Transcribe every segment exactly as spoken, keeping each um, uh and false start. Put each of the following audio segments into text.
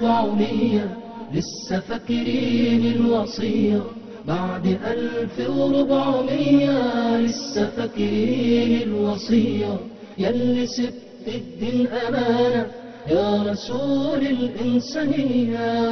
وربعمية لسه فاكرين الوصية بعد ألف وربعمية لسه فاكرين الوصية ياللي سبت الدين أمانة يا رسول الإنسانية.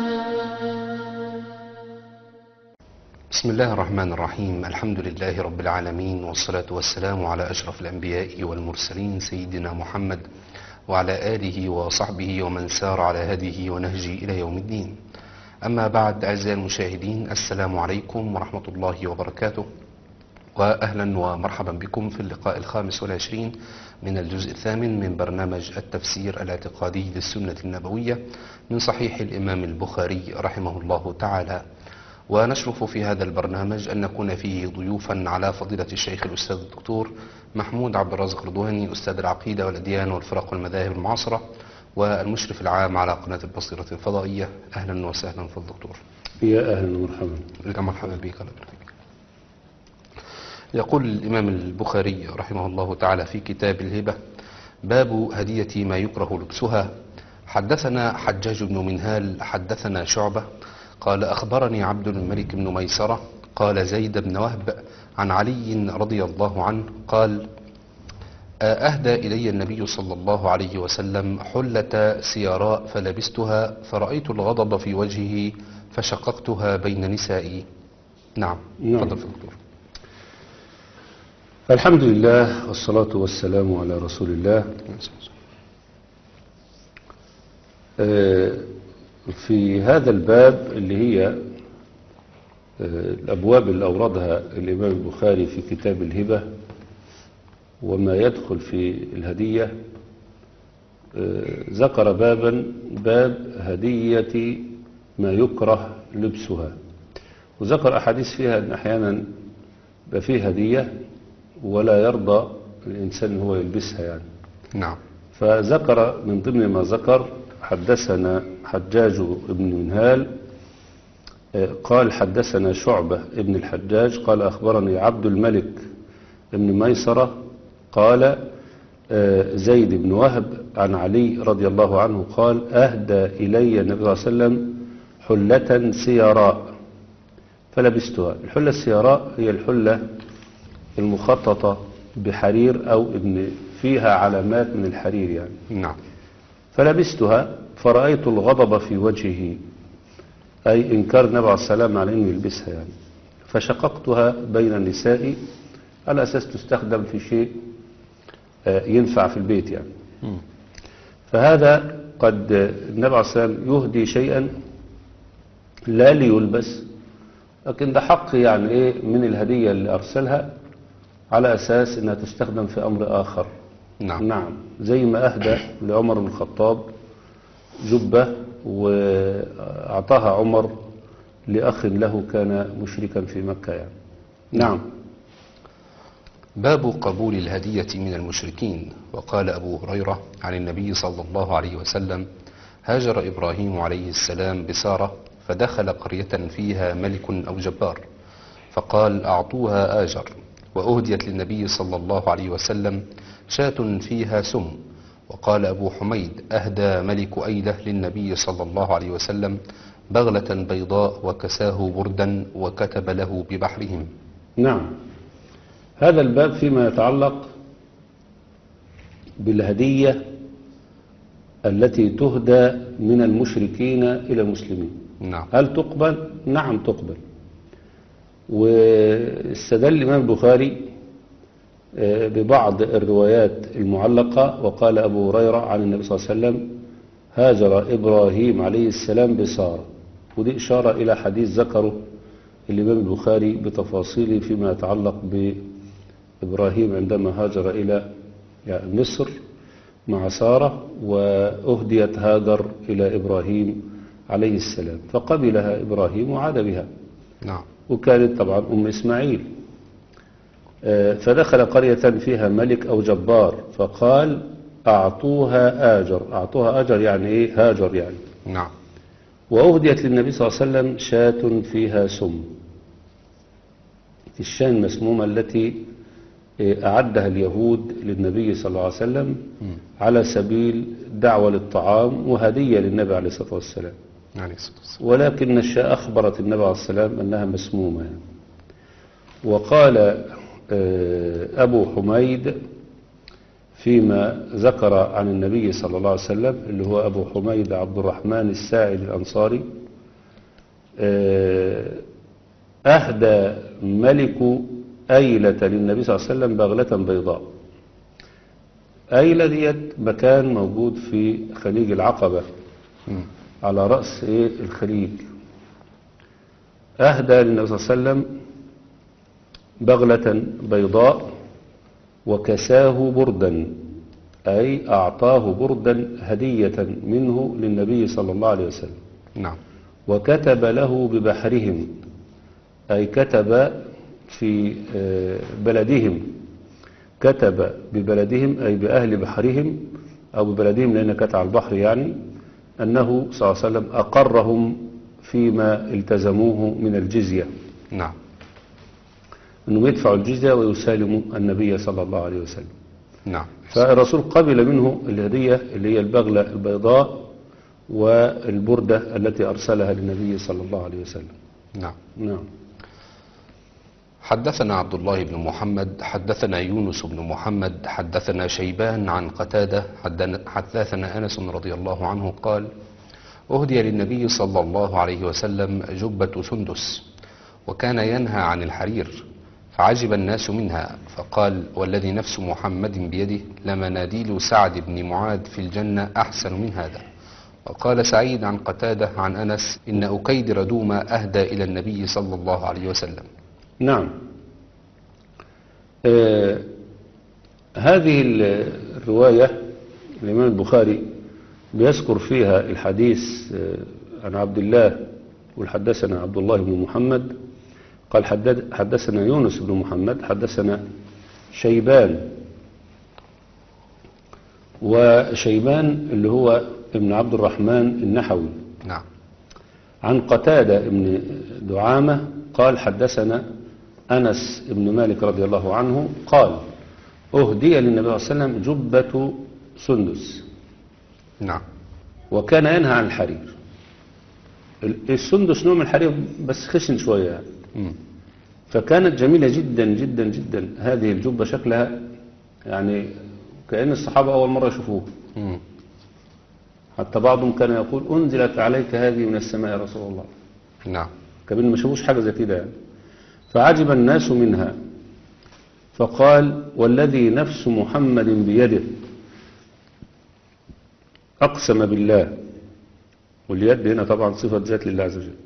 بسم الله الرحمن الرحيم. الحمد لله رب العالمين، والصلاة والسلام على أشرف الأنبياء والمرسلين سيدنا محمد وعلى آله وصحبه ومن سار على هديه ونهجه إلى يوم الدين. أما بعد، أعزائي المشاهدين، السلام عليكم ورحمة الله وبركاته، وأهلا ومرحبا بكم في اللقاء الخامس والعشرين من الجزء الثامن من برنامج التفسير الاعتقادي للسنة النبوية من صحيح الإمام البخاري رحمه الله تعالى. ونشرف في هذا البرنامج أن نكون فيه ضيوفا على فضيلة الشيخ الأستاذ الدكتور محمود عبد الرازق رضواني، أستاذ العقيدة والأديان والفرق والمذاهب المعاصرة والمشرف العام على قناة البصيرة الفضائية. أهلا وسهلا في الدكتور. يا أهلا ومرحبا. لك مرحبا بك. يقول الإمام البخاري رحمه الله تعالى في كتاب الهبة: باب هدية ما يكره لبسها. حدثنا حجاج بن منهال حدثنا شعبة قال أخبرني عبد الملك بن ميسرة قال زيد بن وهب عن علي رضي الله عنه قال: أهدى إلي النبي صلى الله عليه وسلم حلة سيراء فلبستها فرأيت الغضب في وجهه فشققتها بين نسائي. نعم. نعم. تفضل دكتور. الحمد لله والصلاة والسلام على رسول الله. في هذا الباب اللي هي الأبواب اللي أوردها الإمام البخاري في كتاب الهبة وما يدخل في الهدية، ذكر بابا باب هدية ما يكره لبسها، وذكر أحاديث فيها أن أحيانا يبقى فيه هدية ولا يرضى الإنسان هو يلبسها يعني. نعم. فذكر من ضمن ما ذكر: حدثنا حجاج بن منهال قال حدثنا شعبة ابن الحجاج قال أخبرني عبد الملك بن ميسرة قال زيد بن وهب عن علي رضي الله عنه قال: أهدى إلي النبي صلى الله عليه وسلم حلة سيراء فلبستها. الحلة السيراء هي الحلة المخططة بحرير أو ابن فيها علامات من الحرير يعني. نعم. فلبستها فرأيت الغضب في وجهه، أي إنكار النبي عليه السلام على أنه يلبسها يعني. فشققتها بين النساء على أساس تستخدم في شيء ينفع في البيت يعني. م. فهذا قد النبي عليه السلام يهدي شيئا لا ليلبس، لكن ده حق يعني إيه من الهدية اللي أرسلها على أساس أنها تستخدم في أمر آخر. نعم. نعم. زي ما أهدى لعمر بن الخطاب جبة وأعطاها عمر لأخ له كان مشركا في مكة يعني. نعم. باب قبول الهدية من المشركين. وقال أبو هريرة عن النبي صلى الله عليه وسلم: هاجر إبراهيم عليه السلام بسارة فدخل قرية فيها ملك أو جبار فقال: أعطوها آجر. وأهديت للنبي صلى الله عليه وسلم شاة فيها سم. وقال أبو حميد: أهدى ملك أيلة للنبي صلى الله عليه وسلم بغلة بيضاء وكساه بردا وكتب له ببحرهم. نعم. هذا الباب فيما يتعلق بالهدية التي تهدى من المشركين إلى المسلمين. نعم. هل تقبل؟ نعم تقبل. واستدل الإمام البخاري ببعض الروايات المعلقة وقال أبو هريرة عن النبي صلى الله عليه وسلم: هاجر إبراهيم عليه السلام بسارة. ودي إشارة إلى حديث ذكره الإمام البخاري بتفاصيله فيما يتعلق بإبراهيم عندما هاجر إلى مصر مع سارة وأهديت هاجر إلى إبراهيم عليه السلام فقبلها إبراهيم وعاد بها. نعم. وكانت طبعا أم إسماعيل. فدخل قرية فيها ملك أو جبار فقال: أعطوها آجر. أعطوها آجر يعني إيه؟ هاجر يعني. نعم. وأهديت للنبي صلى الله عليه وسلم شاة فيها سم. الشاة المسمومة التي أعدها اليهود للنبي صلى الله عليه وسلم على سبيل دعوة للطعام وهدية للنبي عليه الصلاة والسلام. عليه الصلاة والسلام. ولكن الشاة أخبرت النبي عليه الصلاة والسلام أنها مسمومة. وقال أبو حميد فيما ذكر عن النبي صلى الله عليه وسلم، اللي هو أبو حميد عبد الرحمن الساعد الأنصاري، أهدى ملك أيلة للنبي صلى الله عليه وسلم بغلة بيضاء. أيلة ديت مكان موجود في خليج العقبة على رأس إيه الخليج. أهدى للنبي صلى الله عليه وسلم بغلة بيضاء وكساه بردا، أي أعطاه بردا هدية منه للنبي صلى الله عليه وسلم. نعم. وكتب له ببحرهم، أي كتب في بلدهم، كتب ببلدهم أي بأهل بحرهم أو ببلدهم لأنها كانت على البحر، يعني أنه صلى الله عليه وسلم أقرهم فيما التزموه من الجزية. نعم. أنهم يدفعوا الجزية ويسالموا النبي صلى الله عليه وسلم. نعم. فالرسول قبل منه الهدية اللي هي البغلة البيضاء والبردة التي أرسلها للنبي صلى الله عليه وسلم. نعم. نعم. حدثنا عبد الله بن محمد حدثنا يونس بن محمد حدثنا شيبان عن قتادة حدثنا أنس رضي الله عنه قال: أهدي للنبي صلى الله عليه وسلم جبة سندس وكان ينهى عن الحرير، فعجب الناس منها، فقال: والذي نفس محمد بيده لمناديل سعد بن معاذ في الجنة أحسن من هذا. وقال سعيد عن قتادة عن أنس: إن أكيدر دوما أهدى إلى النبي صلى الله عليه وسلم. نعم. آه هذه الرواية الإمام البخاري بيذكر فيها الحديث آه عن عبد الله، والحدثنا عبد الله بن محمد قال حدثنا يونس بن محمد حدثنا شيبان، وشيبان اللي هو ابن عبد الرحمن النحوي. نعم. عن قتادة ابن دعامة قال حدثنا أنس بن مالك رضي الله عنه قال: أهدي للنبي صلى الله عليه وسلم جبة سندس. نعم. وكان ينهى عن الحرير. السندس نوع من الحرير بس خشن شوية يعني. م. فكانت جميلة جدا جدا جدا هذه الجبة، شكلها يعني كأن الصحابة أول مرة يشوفوه. م. حتى بعضهم كان يقول: أنزلت عليك هذه من السماء يا رسول الله. نعم. كمان ما شافوش حاجة زي كده يعني. فعجب الناس منها، فقال: والذي نفس محمد بيده، أقسم بالله، واليد هنا طبعا صفة ذات لله عز وجل،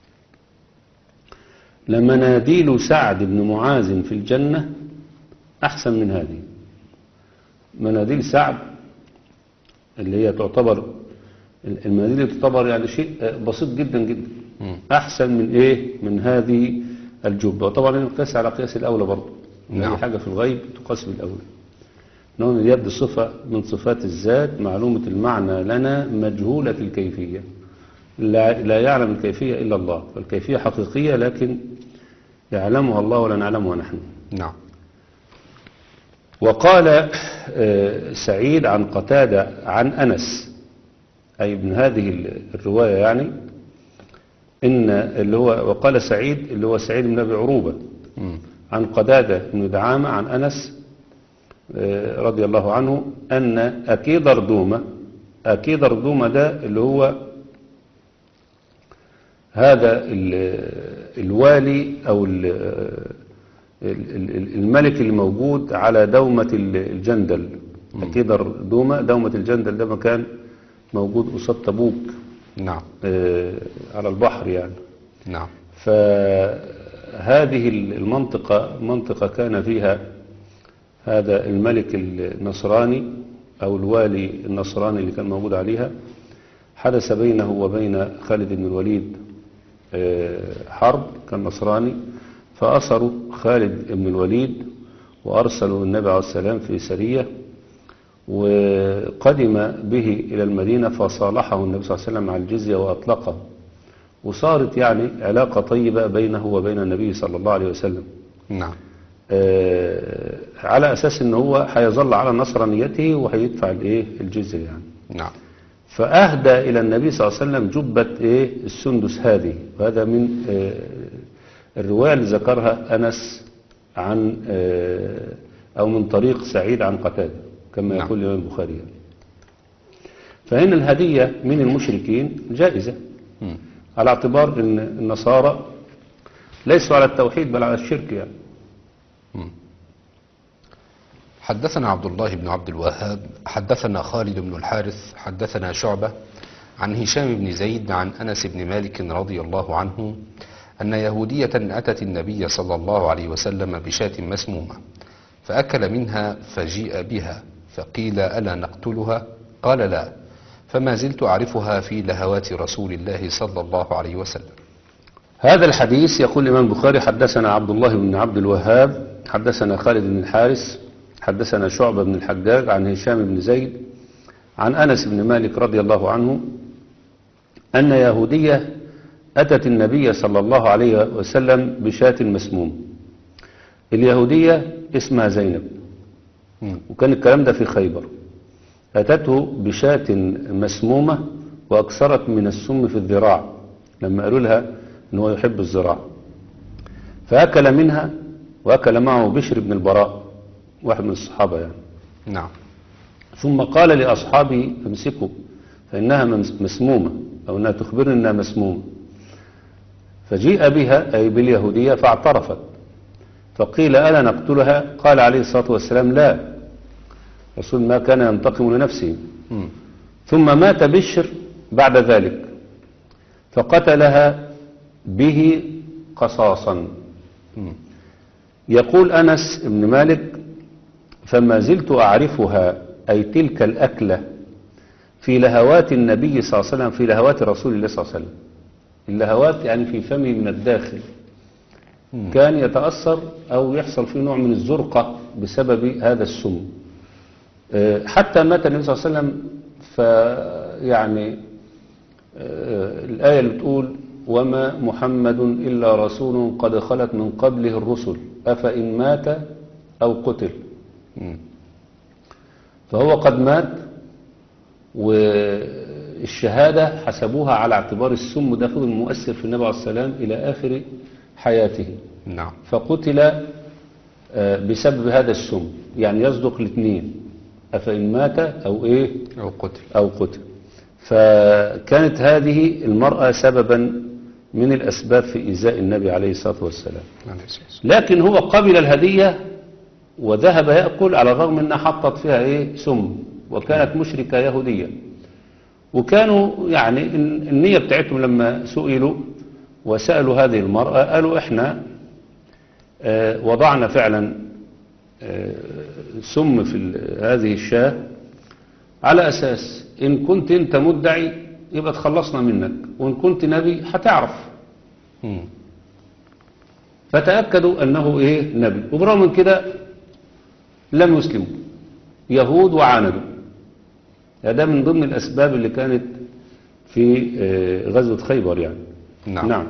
لمناديل سعد بن معاذ في الجنة أحسن من هذه. مناديل سعد اللي هي تعتبر المناديل اللي تعتبر يعني شيء بسيط جدا جدا، أحسن من إيه؟ من هذه الجبة. وطبعا نقيس على قياس الأولى برضه. نعم. أي حاجة في الغيب تقاس بالأولى. نقول اليد صفة من صفات الذات معلومة المعنى لنا مجهولة الكيفية، لا, لا يعلم الكيفية إلا الله، فالكيفية حقيقية لكن يعلمها الله ولا نعلمها نحن. نعم. وقال سعيد عن قتادة عن أنس، أي ابن هذه الرواية يعني، إن اللي هو وقال سعيد اللي هو سعيد بن أبي عروبة م. عن قتادة بن دعامة عن أنس رضي الله عنه أن أكيدر دومة، أكيدر دومة ده اللي هو هذا الوالي أو الملك اللي موجود على دومة الجندل. أكيدر دومة، دومة الجندل ده مكان موجود قصاد تبوك. نعم. على البحر يعني. نعم. فهذه المنطقة منطقة كان فيها هذا الملك النصراني أو الوالي النصراني اللي كان موجود عليها. حدث بينه وبين خالد بن الوليد حرب، كان نصراني، فأسروا خالد بن الوليد وأرسلوا النبي عليه السلام في سرية، وقدم به إلى المدينة فصالحه النبي صلى الله عليه وسلم على الجزية وأطلقه، وصارت يعني علاقة طيبة بينه وبين النبي صلى الله عليه وسلم. نعم. آه على أساس إن هو هيظل على نصرانيته وهيدفع الإيه الجزية يعني. نعم. فأهدى إلى النبي صلى الله عليه وسلم جبة إيه السندس هذه، وهذا من آه الرواية اللي ذكرها أنس عن آه أو من طريق سعيد عن قتادة كما نعم. يقول الإمام البخاري يعني. فإن الهدية من المشركين جائزة م. على اعتبار أن النصارى ليسوا على التوحيد بل على الشرك يعني. م. حدثنا عبد الله بن عبد الوهاب حدثنا خالد بن الحارث حدثنا شعبة عن هشام بن زيد عن أنس بن مالك رضي الله عنه أن يهودية أتت النبي صلى الله عليه وسلم بشاة مسمومة فأكل منها فجيء بها فقيل ألا نقتلها؟ قال لا، فما زلت أعرفها في لهوات رسول الله صلى الله عليه وسلم. هذا الحديث يقول الإمام البخاري حدثنا عبد الله بن عبد الوهاب حدثنا خالد بن الحارث حدثنا شعبة بن الحجاج عن هشام بن زيد عن أنس بن مالك رضي الله عنه أن يهودية أتت النبي صلى الله عليه وسلم بشاة مسموم. اليهودية اسمها زينب، وكان الكلام ده في خيبر. أتته بشاة مسمومة وأكثرت من السم في الذراع لما قالوا لها أنه يحب الزراع، فأكل منها وأكل معه بشر بن البراء واحد من الصحابة يعني. نعم. ثم قال لأصحابه امسكوا فإنها مسمومة أو أنها تخبرني أنها مسمومة. فجيء بها أي باليهودية فاعترفت فقيل ألا نقتلها؟ قال عليه الصلاة والسلام لا، رسول ما كان ينتقم لنفسه. م. ثم مات بشر بعد ذلك فقتلها به قصاصا. م. يقول أنس بن مالك فما زلت أعرفها أي تلك الأكلة في لهوات النبي صلى الله عليه وسلم في لهوات رسول الله صلى الله عليه وسلم. اللهوات يعني في فمه من الداخل م. كان يتأثر أو يحصل فيه نوع من الزرقة بسبب هذا السم. حتى مات النبي صلى الله عليه وسلم فيعني الآية اللي بتقول وما محمد إلا رسول قد خلت من قبله الرسل أفإن مات أو قتل. م. فهو قد مات والشهادة حسبوها على اعتبار السم ده فضل مؤثر في النبي عليه السلام إلى آخر حياته. نعم. فقتل بسبب هذا السم، يعني يصدق الاثنين أفإن مات أو إيه أو قتل أو قتل. فكانت هذه المرأة سببا من الأسباب في إيذاء النبي عليه الصلاة والسلام. لكن هو قبل الهدية وذهب يأكل على الرغم أنها حطت فيها إيه سم، وكانت مشركة يهودية. وكانوا يعني النية بتاعتهم لما سئلوا وسألوا هذه المرأة قالوا إحنا آه وضعنا فعلا آه سم في هذه الشاة على أساس إن كنت أنت مدعي يبقى تخلصنا منك، وإن كنت نبي هتعرف. م. فتأكدوا أنه إيه نبي، وبرغم من كده لم يسلموا يهود وعاندوا. هذا من ضمن الأسباب اللي كانت في آه غزوة خيبر يعني. نعم. نعم.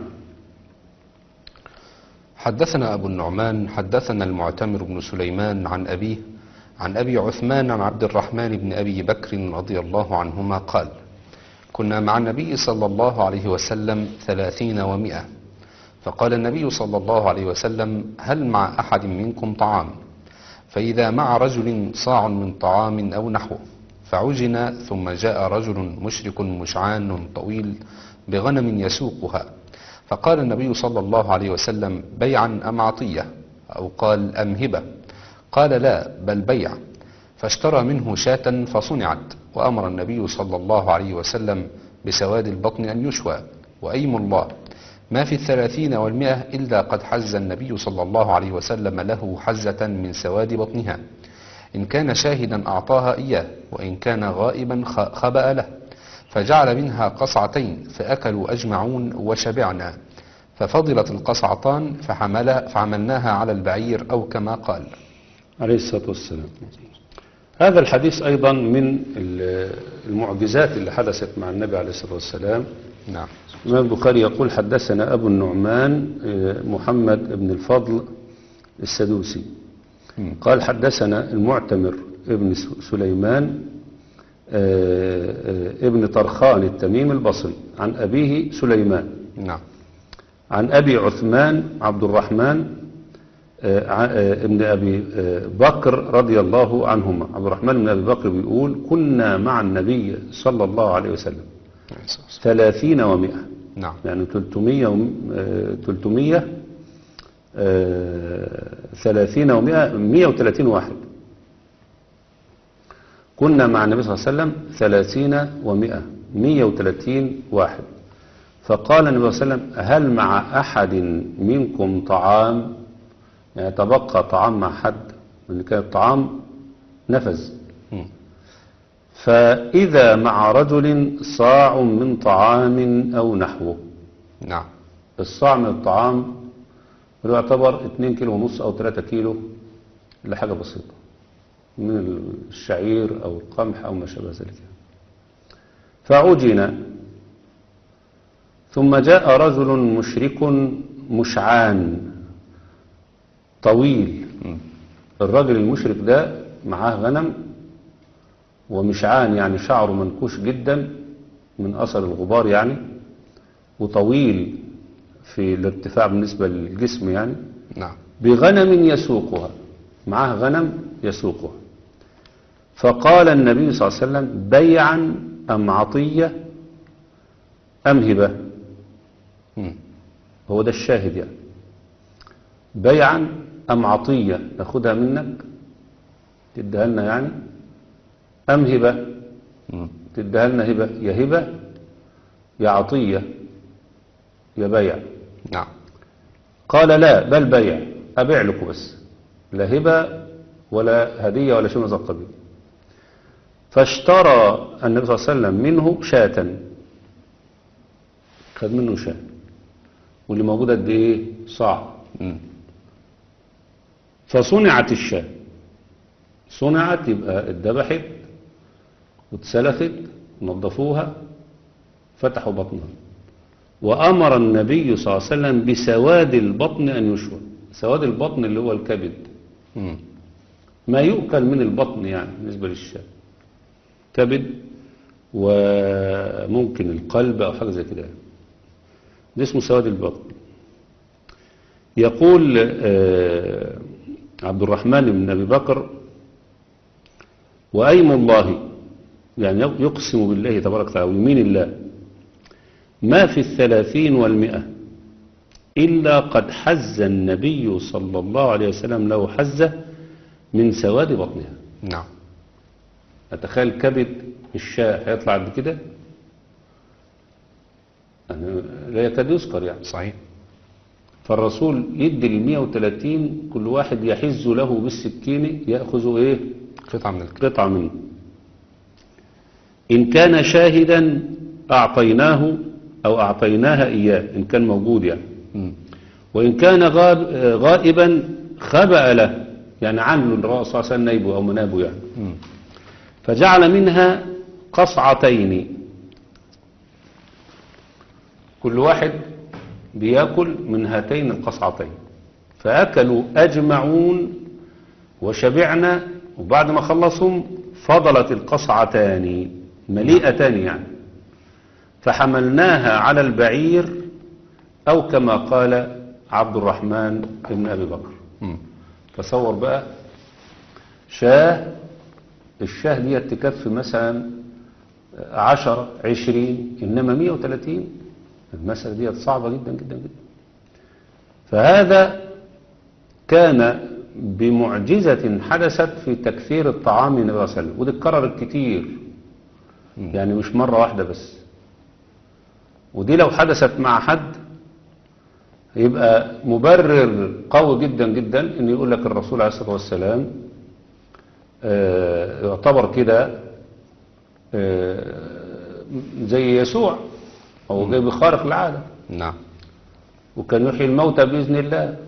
حدثنا أبو النعمان حدثنا المعتمر بن سليمان عن أبيه عن أبي عثمان عن عبد الرحمن بن أبي بكر رضي الله عنهما قال كنا مع النبي صلى الله عليه وسلم ثلاثين ومئة، فقال النبي صلى الله عليه وسلم هل مع أحد منكم طعام؟ فإذا مع رجل صاع من طعام أو نحوه، فعجن ثم جاء رجل مشرك مشعان طويل بغنم يسوقها، فقال النبي صلى الله عليه وسلم بيعا أم عطية؟ أو قال أم هبة؟ قال لا بل بيع، فاشترى منه شاة فصنعت، وأمر النبي صلى الله عليه وسلم بسواد البطن أن يشوى، وأيم الله ما في الثلاثين والمئة إلا قد حز النبي صلى الله عليه وسلم له حزة من سواد بطنها، إن كان شاهدا أعطاها إياه، وإن كان غائبا خبأ له، فجعل منها قصعتين فأكلوا أجمعون وشبعنا، ففضلت القصعتان فحمل فعملناها على البعير أو كما قال عليه الصلاة والسلام. هذا الحديث أيضا من المعجزات اللي حدثت مع النبي عليه الصلاة والسلام. نعم. الإمام البخاري يقول حدثنا أبو النعمان محمد بن الفضل السدوسي قال حدثنا المعتمر ابن سليمان ابن طرخان التميم البصري عن أبيه سليمان نعم. عن أبي عثمان عبد الرحمن ابن أبي بكر رضي الله عنهما. عبد الرحمن بن أبي بكر بيقول كنا مع النبي صلى الله عليه وسلم ثلاثين ومئة. نعم. يعني ثلاثمية ثلاثمية ثلاثين ومئة مئة وثلاثين واحد. كنا مع النبي صلى الله عليه وسلم ثلاثين ومئة مئة وثلاثين واحد. فقال النبي صلى الله عليه وسلم هل مع أحد منكم طعام؟ يعني تبقى طعام مع حد، لأن كان الطعام نفذ. فإذا مع رجل صاع من طعام أو نحوه. نعم. الصاع من الطعام يعتبر اتنين كيلو ونص أو ثلاثة كيلو لحاجة بسيطة من الشعير أو القمح أو ما شابه ذلك. فعجن ثم جاء رجل مشرك مشعان طويل. الرجل المشرك ده معاه غنم ومشعان يعني شعره منكوش جدا من أثر الغبار يعني، وطويل في الارتفاع بالنسبة للجسم يعني. نعم. بغنم يسوقها، معاه غنم يسوقها. فقال النبي صلى الله عليه وسلم بيعا أم عطية أم هبة؟ هو ده الشاهد يعني. بيعا أم عطية ناخدها منك تديها لنا يعني، أم هبة تديها لنا هبة، يا هبة يا عطية يا بيع. نعم. قال لا بل بيع، أبيع لكم بس، لا هبة ولا هدية ولا شيء من هذا القبيل. فاشترى النبي صلى الله عليه وسلم منه شاة، خد منه شاة، واللي موجودة قد ايه؟ صاع. فصنعت الشاة، صنعت يبقى اتذبحت واتسلخت ونظفوها فتحوا بطنها، وأمر النبي صلى الله عليه وسلم بسواد البطن أن يشوى. سواد البطن اللي هو الكبد، ما يؤكل من البطن يعني بالنسبة للشاة، كبد وممكن القلب أو حاجة زي كده، ده اسمه سواد البطن. يقول عبد الرحمن بن أبي بكر وأيم الله، يعني يقسم بالله تبارك وتعالى ويمين الله، ما في الثلاثين والمئة إلا قد حز النبي صلى الله عليه وسلم له حزة من سواد بطنها. نعم. أتخيل كبد الشاة هيطلع قد كده، يعني لا يكاد يذكر يعني. صحيح. فالرسول يدي المئة وثلاثين كل واحد يحز له بالسكين يأخذ ايه؟ قطعة من الكبد. قطعة منه. إن كان شاهدا أعطيناه أو أعطيناها إياه إن كان موجود يعني. م. وإن كان غاب غائبا خبأ له، يعني عنه الرأس صلى الله عليه وسلم نيبه أو منابه يعني. م. فجعل منها قصعتين، كل واحد بيأكل من هاتين القصعتين. فأكلوا أجمعون وشبعنا، وبعد ما خلصهم فضلت القصعتان مليئتان يعني، فحملناها على البعير أو كما قال عبد الرحمن بن أبي بكر. تصور بقى شاه، الشاه دي تكفي مثلا عشرة عشرين، إنما مئة وثلاثين، المسألة دي صعبة جدا جدا جدا. فهذا كان بمعجزة حدثت في تكثير الطعام النبي صلى الله عليه وسلم، ودي اتكررت كتير يعني مش مرة واحدة بس. ودي لو حدثت مع حد يبقى مبرر قوي جدا جدا ان يقول لك الرسول عليه الصلاة والسلام آه يعتبر كده آه زي يسوع، هو جاي بخارق العادة. نعم. وكان يحيي الموتى بإذن الله،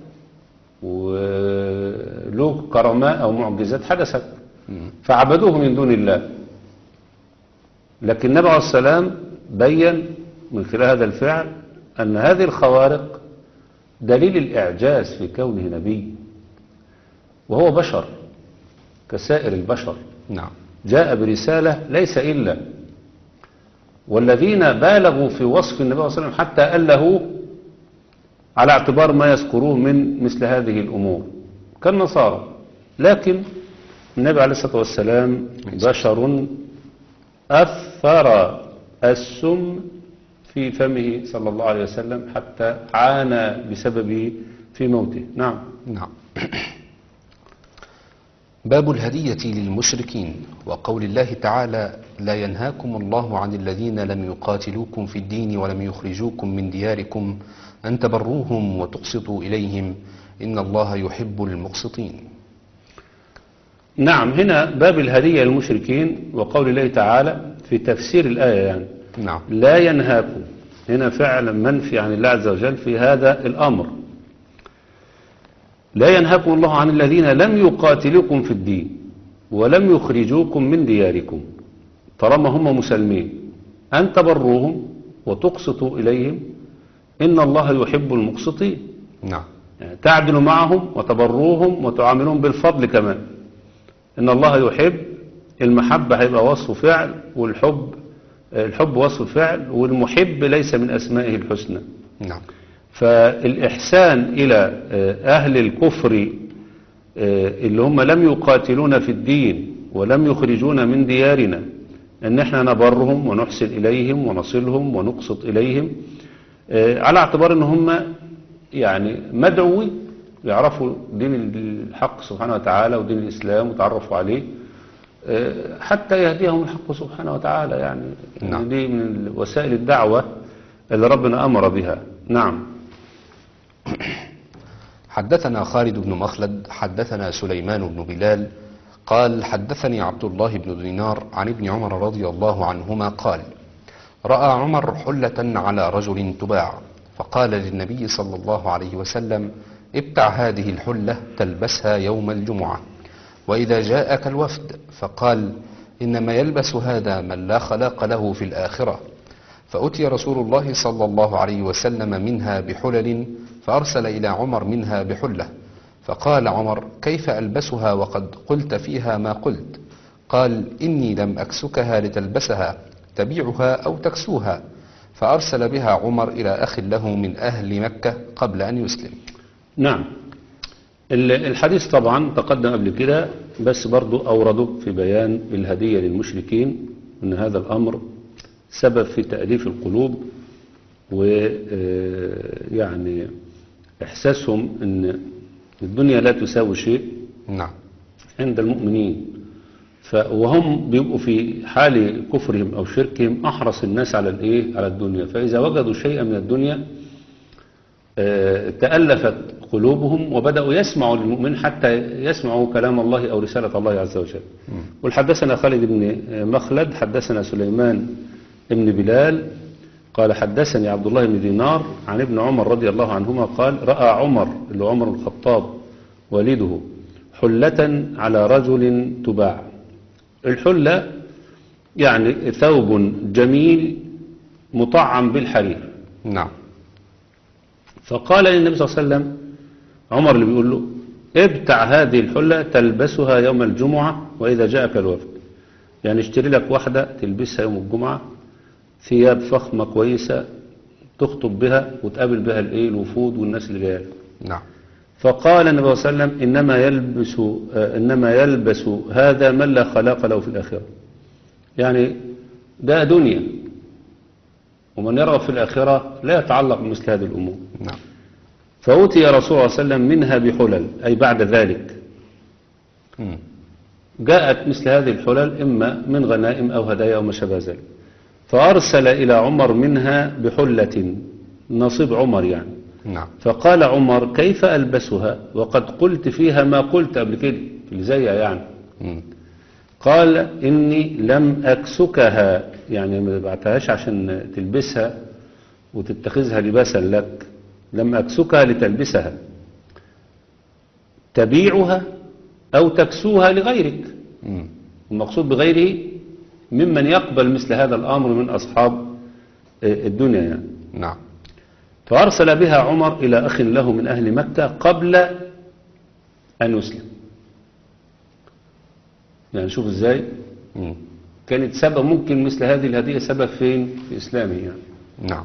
وله كرماء أو معجزات حدثت فعبدوه من دون الله. لكن النبي عليه السلام بين من خلال هذا الفعل أن هذه الخوارق دليل الإعجاز في كونه نبي، وهو بشر كسائر البشر، نعم. جاء برسالة ليس إلا، والذين بالغوا في وصف النبي صلى الله عليه وسلم حتى أله على اعتبار ما يذكروه من مثل هذه الأمور كالنصارى، لكن النبي عليه الصلاة والسلام بشر أثر السم في فمه صلى الله عليه وسلم حتى عانى بسببه في موته. نعم. نعم. باب الهدية للمشركين، وقول الله تعالى: لا ينهاكم الله عن الذين لم يقاتلوكم في الدين ولم يخرجوكم من دياركم أن تبروهم وتقسطوا إليهم إن الله يحب المقسطين. نعم، هنا باب الهدية للمشركين، وقول الله تعالى في تفسير الآية يعني نعم. لا ينهاكم، هنا فعلا منفي عن الله عز وجل في هذا الأمر. لا ينهاكم الله عن الذين لم يقاتلوكم في الدين ولم يخرجوكم من دياركم، طالما هم مسلمين، أن تبروهم وتقسطوا إليهم إن الله يحب المقسطين. نعم. يعني تعدلوا معهم وتبروهم وتعاملون بالفضل كمان. إن الله يحب، المحبة هيبقى وصف فعل، والحب الحب وصف فعل، والمحب ليس من أسمائه الحسنى. نعم. فالإحسان إلى أهل الكفر اللي هم لم يقاتلون في الدين ولم يخرجون من ديارنا، أن احنا نبرهم ونحسن إليهم ونصلهم ونقسط إليهم، على اعتبار أن هم يعني مدعوين يعرفوا دين الحق سبحانه وتعالى ودين الإسلام وتعرفوا عليه حتى يهديهم الحق سبحانه وتعالى. يعني نعم. دي من وسائل الدعوة اللي ربنا أمر بها. نعم. حدثنا خالد بن مخلد حدثنا سليمان بن بلال قال حدثني عبد الله بن دينار عن ابن عمر رضي الله عنهما قال: رأى عمر حلة على رجل تباع، فقال للنبي صلى الله عليه وسلم: ابتع هذه الحلة تلبسها يوم الجمعة وإذا جاءك الوفد. فقال: إنما يلبس هذا من لا خلاق له في الآخرة. فأتي رسول الله صلى الله عليه وسلم منها بحلل، فأرسل إلى عمر منها بحلة، فقال عمر: كيف ألبسها وقد قلت فيها ما قلت؟ قال: إني لم أكسكها لتلبسها، تبيعها أو تكسوها. فأرسل بها عمر إلى أخ له من أهل مكة قبل أن يسلم. نعم. الحديث طبعا تقدم قبل كده، بس برضو أورده في بيان الهدية للمشركين، أن هذا الأمر سبب في تأليف القلوب، ويعني إحساسهم أن الدنيا لا تساوي شيء نعم عند المؤمنين، وهم بيبقوا في حال كفرهم أو شركهم أحرص الناس على الإيه؟ على الدنيا، فإذا وجدوا شيئا من الدنيا تألفت قلوبهم وبدأوا يسمعوا للمؤمن حتى يسمعوا كلام الله أو رسالة الله عز وجل. والحدثنا خالد بن مخلد حدثنا سليمان بن بلال قال حدثني عبد الله بن دينار عن ابن عمر رضي الله عنهما قال: رأى عمر اللي عمر الخطاب والده حلة على رجل تباع. الحلة يعني ثوب جميل مطعم بالحرير. نعم. فقال للنبي صلى الله عليه وسلم، عمر اللي بيقول له: ابتع هذه الحلة تلبسها يوم الجمعة وإذا جاءك الوفد. يعني اشتري لك واحدة تلبسها يوم الجمعة، ثياب فخمة كويسة تخطب بها وتقابل بها الايه الوفود والناس اللي جايه. نعم. فقال النبي صلى الله عليه وسلم: إنما يلبس إنما يلبس هذا من لا خلاق له في الآخرة. يعني ده دنيا، ومن يرغب في الآخرة لا يتعلق بمثل هذه الأمور. نعم. فأوتي رسول الله صلى الله عليه وسلم منها بحلل، أي بعد ذلك مم. جاءت مثل هذه الحلل إما من غنائم أو هدايا أو ما شابه ذلك. فأرسل إلى عمر منها بحلة، نصيب عمر يعني. نعم. فقال عمر: كيف ألبسها وقد قلت فيها ما قلت قبل كده اللي زيها يعني. مم. قال: إني لم أكسكها، يعني ما بعتهاش عشان تلبسها وتتخذها لباسا لك، لم أكسكها لتلبسها، تبيعها أو تكسوها لغيرك. مم. المقصود بغيره ممن يقبل مثل هذا الأمر من أصحاب الدنيا يعني. نعم. فأرسل بها عمر إلى أخ له من أهل مكة قبل أن يسلم. يعني شوف ازاي مم. كانت سبب، ممكن مثل هذه الهدية سبب فين في إسلامه يعني. نعم.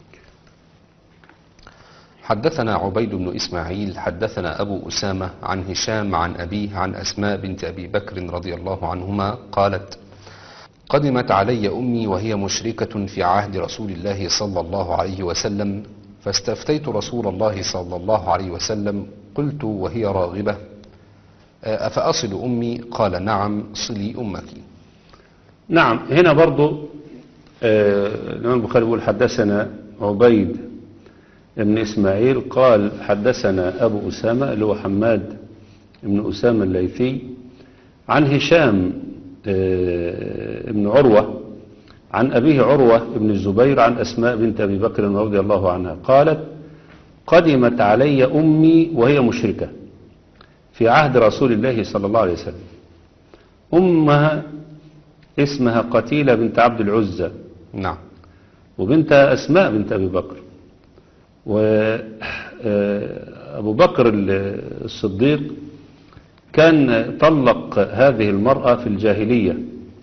حدثنا عبيد بن إسماعيل حدثنا أبو أسامة عن هشام عن أبيه عن أسماء بنت أبي بكر رضي الله عنهما قالت: قدمت علي أمي وهي مشركة في عهد رسول الله صلى الله عليه وسلم، فاستفتيت رسول الله صلى الله عليه وسلم قلت وهي راغبة: أفأصل أمي؟ قال: نعم، صلي أمك. نعم. هنا برضو آه، الإمام البخاري بيقول حدثنا عبيد بن إسماعيل قال حدثنا أبو أسامة اللي هو حماد بن أسامة الليثي عن هشام آه، بن عروة عن أبيه عروة بن الزبير عن أسماء بنت أبي بكر رضي الله عنها قالت: قدمت علي أمي وهي مشركة في عهد رسول الله صلى الله عليه وسلم. أمها اسمها قتيلة بنت عبد العزى، نعم. وبنت أسماء بنت أبي بكر. وأبو بكر الصديق كان طلق هذه المرأة في الجاهلية،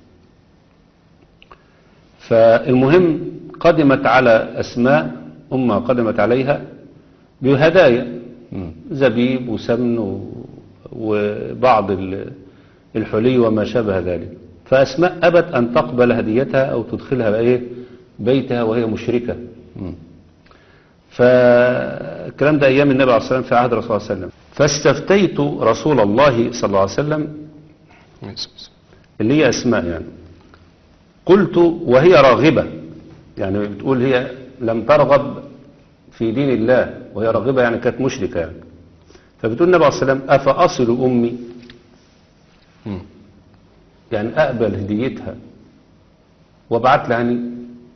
فالمهم قدمت على أسماء أمها، قدمت عليها بهدايا مم. زبيب وسمن و- وبعض ال- الحلي وما شابه ذلك. فأسماء أبت أن تقبل هديتها أو تدخلها بإيه بيتها وهي مشركة. مم. فالكلام ده أيام النبي عليه الصلاة والسلام في عهد الرسول صلى الله عليه وسلم. فاستفتيت رسول الله صلى الله عليه وسلم اللي هي أسماء يعني، قلت وهي راغبة، يعني بتقول هي لم ترغب في دين الله وهي راغبة، يعني كانت مشركة يعني. فبتقول النبي عليه الصلاة والسلام: أفأصل أمي؟ مم. يعني أقبل هديتها وابعت لها هني.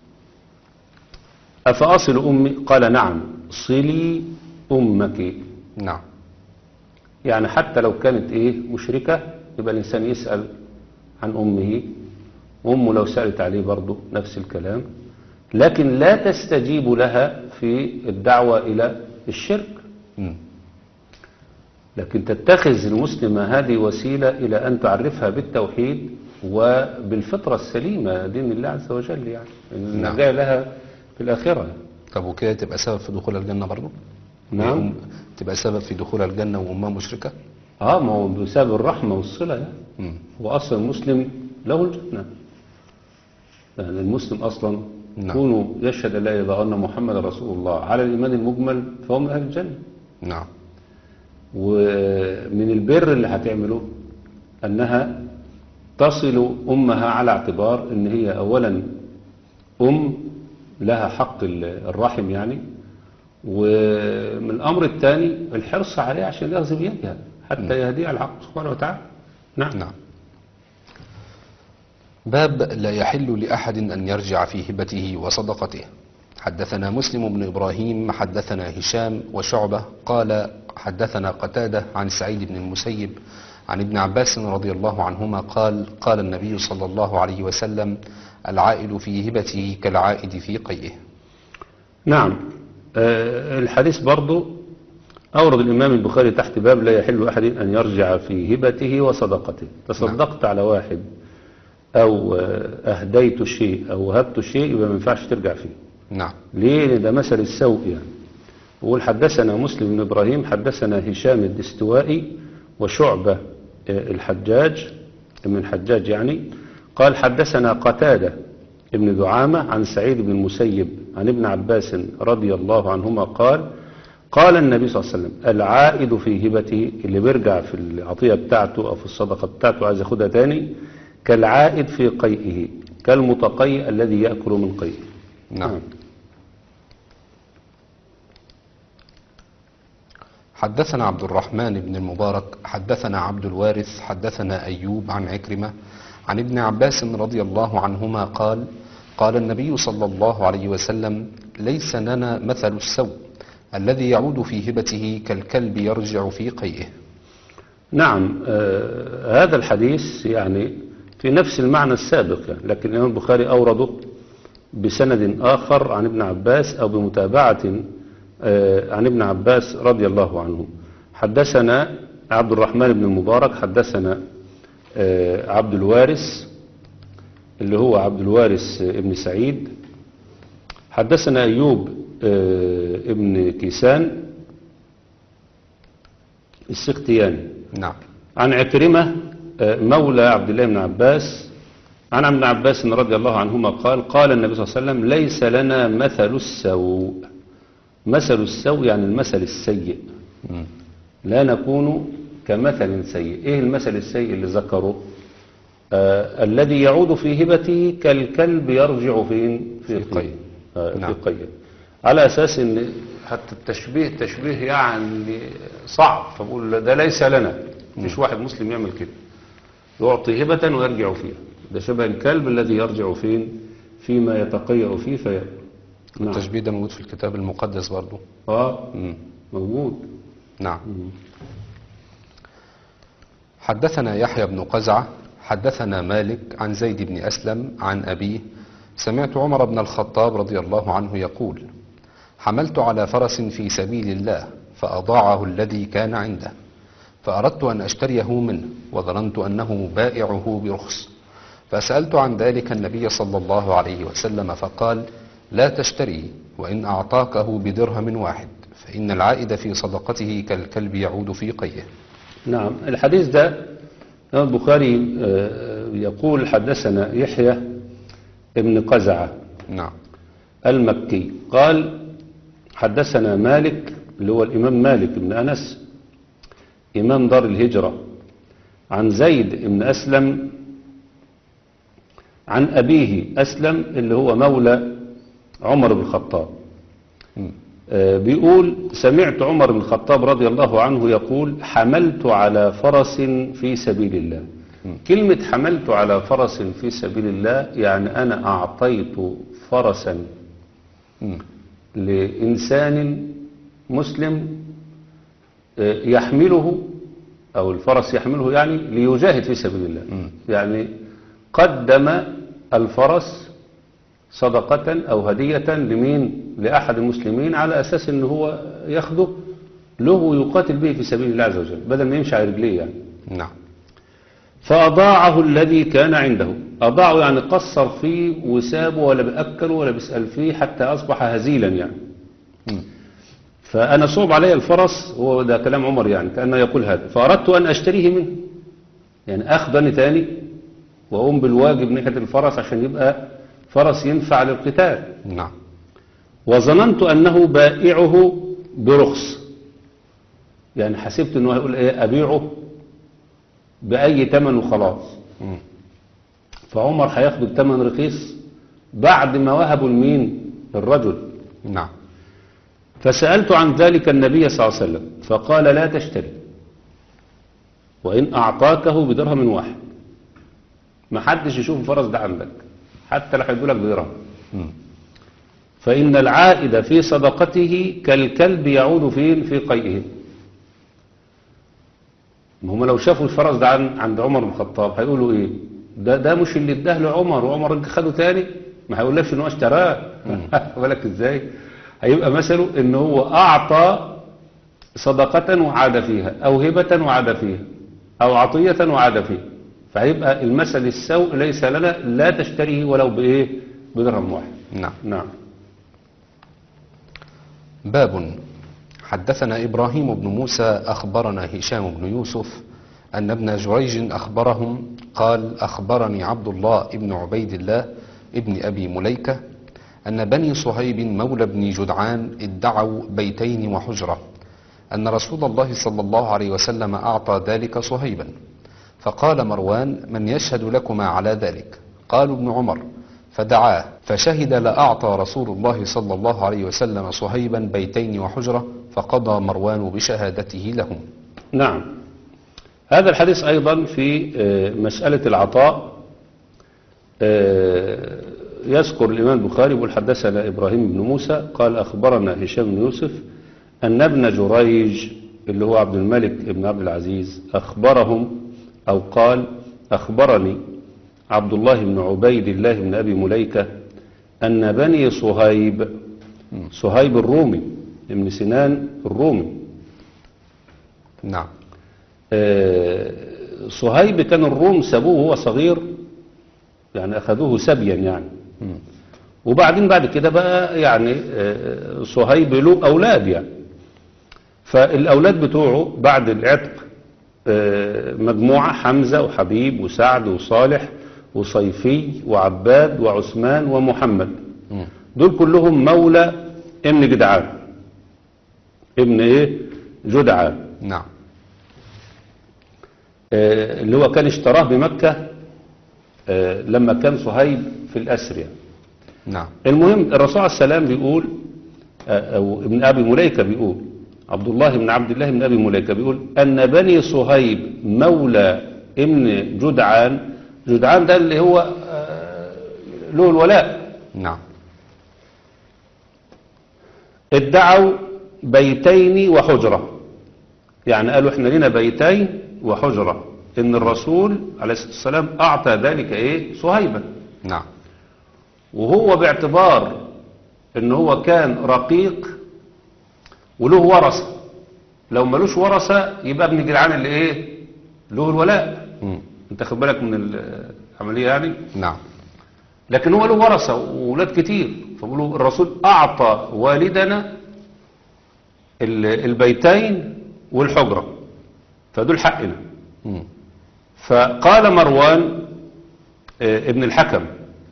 أفأصل أمي؟ قال: نعم، صلي أمك. نعم. يعني حتى لو كانت إيه مشركة يبقى الإنسان يسأل عن أمه، وأمه لو سألت عليه برضه نفس الكلام، لكن لا تستجيب لها في الدعوة إلى الشرك، مم. لكن تتخذ المسلمة هذه وسيلة إلى أن تعرفها بالتوحيد وبالفطرة السليمة دين الله عز وجل، يعني النجاة لها في الآخرة. طب وكده تبقى سبب في دخول الجنة برضو؟ نعم. وأم- تبقى سبب في دخول الجنة وأمها مشركة؟ آه ما هو بسبب الرحمة والصلة يعني. مم. هو أصلا المسلم له الجنة، يعني المسلم أصلا نعم. كونه يشهد أن لا إله إلا الله وأن محمد رسول الله على الإيمان المجمل فهو من أهل الجنة. نعم. ومن البر اللي هتعمله أنها تصل أمها على اعتبار أن هي أولا أم لها حق الرحم يعني، ومن الأمر الثاني الحرص عليها عشان يأخذ بيدها حتى يهديها الحق سبحانه وتعالى. نعم. نعم. باب لا يحل لأحد أن يرجع في هبته وصدقته. حدثنا مسلم بن إبراهيم حدثنا هشام وشعبة قال حدثنا قتادة عن سعيد بن المسيب عن ابن عباس رضي الله عنهما قال قال النبي صلى الله عليه وسلم: العائد في هبته كالعائد في قيئه. نعم. آه الحديث برضو أورد الإمام البخاري تحت باب لا يحل أحد أن يرجع في هبته وصدقته. تصدقت على واحد أو أهديت شيء أو وهبت شيء يبقى ما ينفعش ترجع فيه. نعم. ليه؟ لأن ده مثل السوء يعني. يقول حدثنا مسلم بن إبراهيم حدثنا هشام الدستوائي وشعبة الحجاج من الحجاج يعني قال حدثنا قتادة ابن دعامة عن سعيد بن المسيب عن ابن عباس رضي الله عنهما قال قال النبي صلى الله عليه وسلم: العائد في هبته، اللي بيرجع في العطية بتاعته أو في الصدقة بتاعته عايز ياخدها تاني، كالعائد في قيئه، كالمتقيء الذي يأكل من قيئه. نعم. حدثنا عبد الرحمن بن المبارك حدثنا عبد الوارث حدثنا أيوب عن عكرمة عن ابن عباس رضي الله عنهما قال قال النبي صلى الله عليه وسلم: ليس لنا مثل السوء الذي يعود في هبته كالكلب يرجع في قيئه. نعم. آه هذا الحديث يعني في نفس المعنى السابق يعني، لكن الإمام البخاري أورده بسند آخر عن ابن عباس أو بمتابعة آه عن ابن عباس رضي الله عنه. حدثنا عبد الرحمن بن المبارك حدثنا آه، عبد الوارث اللي هو عبد الوارث ابن سعيد. حدثنا أيوب آه، ابن كيسان السختياني نعم. عن عكرمة آه، مولى عبد الله بن عباس عن ابن عباس رضي الله عنهما قال قال النبي صلى الله عليه وسلم ليس لنا مثل السوء. مثل السوء يعني المثل السيء، مم. لا نكون كمثل سيء. ايه المثل السيء اللي ذكره؟ آه الذي يعود في هبته كالكلب يرجع فين في في قيه. قيه. آه نعم. في قيه، على اساس ان حتى التشبيه تشبيه يعني صعب، فبقول ده ليس لنا. مش واحد مسلم يعمل كده، يعطي هبة ويرجع فيها. ده شبه الكلب الذي يرجع فين فيما يتقيأ فيه في نعم. التشبيه ده موجود في الكتاب المقدس برضو. اه مم. موجود. نعم. حدثنا يحيى بن قزعة حدثنا مالك عن زيد بن أسلم عن أبيه سمعت عمر بن الخطاب رضي الله عنه يقول حملت على فرس في سبيل الله فأضاعه الذي كان عنده فأردت أن أشتريه منه وظننت أنه بائعه برخص فسألت عن ذلك النبي صلى الله عليه وسلم فقال لا تشتري وإن أعطاكه بدرهم واحد فإن العائد في صدقته كالكلب يعود في قيه. نعم. الحديث ده البخاري آه، يقول حدثنا يحيى ابن قزعة نعم. المكي قال حدثنا مالك اللي هو الإمام مالك بن أنس إمام دار الهجرة عن زيد بن أسلم عن أبيه أسلم اللي هو مولى عمر بن الخطاب. مم. آه، بيقول سمعت عمر بن الخطاب رضي الله عنه يقول حملت على فرس في سبيل الله. مم. كلمة حملت على فرس في سبيل الله يعني أنا أعطيت فرسا مم. لإنسان مسلم آه، يحمله أو الفرس يحمله يعني ليجاهد في سبيل الله. مم. يعني قدم الفرس صدقة أو هدية لمين؟ لأحد المسلمين على أساس أنه هو ياخده له يقاتل به في سبيل الله عز وجل بدل ما يمشي على رجليه يعني. نعم. فأضاعه الذي كان عنده. أضاعه يعني قصر فيه وسابه ولا بأكله ولا بيسأل فيه حتى أصبح هزيلا يعني. مم. فأنا صعب علي الفرس، هو ده كلام عمر يعني كأنه يقول هذا، فأردت أن أشتريه منه يعني أخذني تاني وأقوم بالواجب ناحية الفرس عشان يبقى فرس ينفع للقتال. نعم. وظننت أنه بائعه برخص، يعني حسبت أنه هيقول إيه أبيعه بأي تمن وخلاص. مم. فعمر هياخده بتمن رخيص بعد ما وهبوا المين الرجل. نعم. فسألت عن ذلك النبي صلى الله عليه وسلم فقال لا تشتري وإن أعطاكه بدرهم واحد. ما حدش يشوف الفرس ده عندك حتى لو هيدولك بدرهم. مم. فإن العائد في صدقته كالكلب يعود فين في قيئه. هم لو شافوا الفرس ده عن- عند عمر بن الخطاب هيقولوا ايه ده ده مش اللي اداه لعمر وعمر خده تاني، ما هيقولكش ان هو اشتراه. بالك ازاي هيبقى مثله ان هو اعطى صدقة وعاد فيها او هبة وعاد فيها او عطية وعاد فيها، فهيبقى المثل السوء ليس لنا لا تشتريه ولو بايه بدرهم واحد. نعم. نعم. باب حدثنا إبراهيم بن موسى أخبرنا هشام بن يوسف أن ابن جريج أخبرهم قال أخبرني عبد الله بن عبيد الله ابن أبي مليكة أن بني صهيب مولى بن جدعان ادعوا بيتين وحجرة أن رسول الله صلى الله عليه وسلم أعطى ذلك صهيبا فقال مروان من يشهد لكما على ذلك؟ قالوا ابن عمر فدعاه فشهد لأعطى رسول الله صلى الله عليه وسلم صهيبا بيتين وحجرة فقضى مروان بشهادته لهم. نعم. هذا الحديث أيضا في آه، مسألة العطاء. آه، يذكر الإمام البخاري يقول حدثنا إبراهيم بن موسى قال أخبرنا هشام بن يوسف أن ابن جريج اللي هو عبد الملك بن عبد العزيز أخبرهم أو قال أخبرني عبد الله بن عبيد الله بن أبي مليكة أن بني صهيب صهيب الرومي ابن سنان الرومي نعم. آه، صهيب كان الروم سابوه وهو صغير، يعني أخذوه سبيا يعني. مم. وبعدين بعد كده بقى يعني آه، صهيب له أولاد يعني. فالأولاد بتوعه بعد العتق آه، مجموعة: حمزة وحبيب وسعد وصالح وصيفي وعباد وعثمان ومحمد. مم. دول كلهم مولى ابن جدعان، ابن ايه جدعان، نعم. آه، اللي هو كان اشتراه بمكة آه، لما كان صهيب في الأسر يعني. نعم. المهم الرسول عليه السلام بيقول آه، أو ابن أبي مليكة بيقول، عبد الله بن عبد الله بن أبي مليكة بيقول أن بني صهيب مولى ابن جدعان، جدعان ده اللي هو آه، له الولاء، نعم. ادعوا بيتين وحجرة. يعني قالوا احنا لنا بيتين وحجرة، ان الرسول عليه الصلاة والسلام اعطى ذلك ايه صهيبا. نعم. وهو باعتبار ان هو كان رقيق وله ورثة، لو ملوش ورثة يبقى ابن جدعان اللي ايه له الولاء. مم. انت خد بالك من العملية يعني. نعم. لكن هو له ورثة وولاد كتير، فبيقولوا الرسول اعطى والدنا ال- البيتين والحجرة، فدول حقنا. مم. فقال مروان آه، ابن الحكم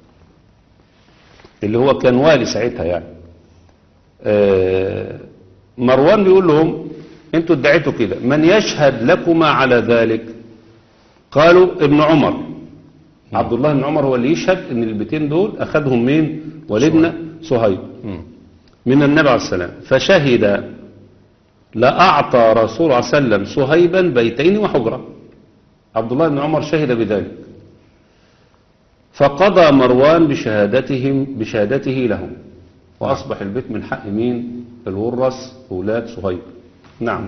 اللي هو كان والي ساعتها يعني، آه، مروان بيقول لهم انتوا ادعيتوا كده، من يشهد لكما على ذلك؟ قالوا ابن عمر. عبد الله بن عمر هو اللي يشهد ان البيتين دول اخذهم مين؟ والدنا صهيب مم. من النبي عليه السلام. فشهد لأعطى رسول الله صلى الله عليه وسلم صهيبا بيتين وحجرة. عبد الله بن عمر شهد بذلك، فقضى مروان بشهادتهم بشهادته لهم، وأصبح البيت من حق مين؟ الورث أولاد صهيب. نعم.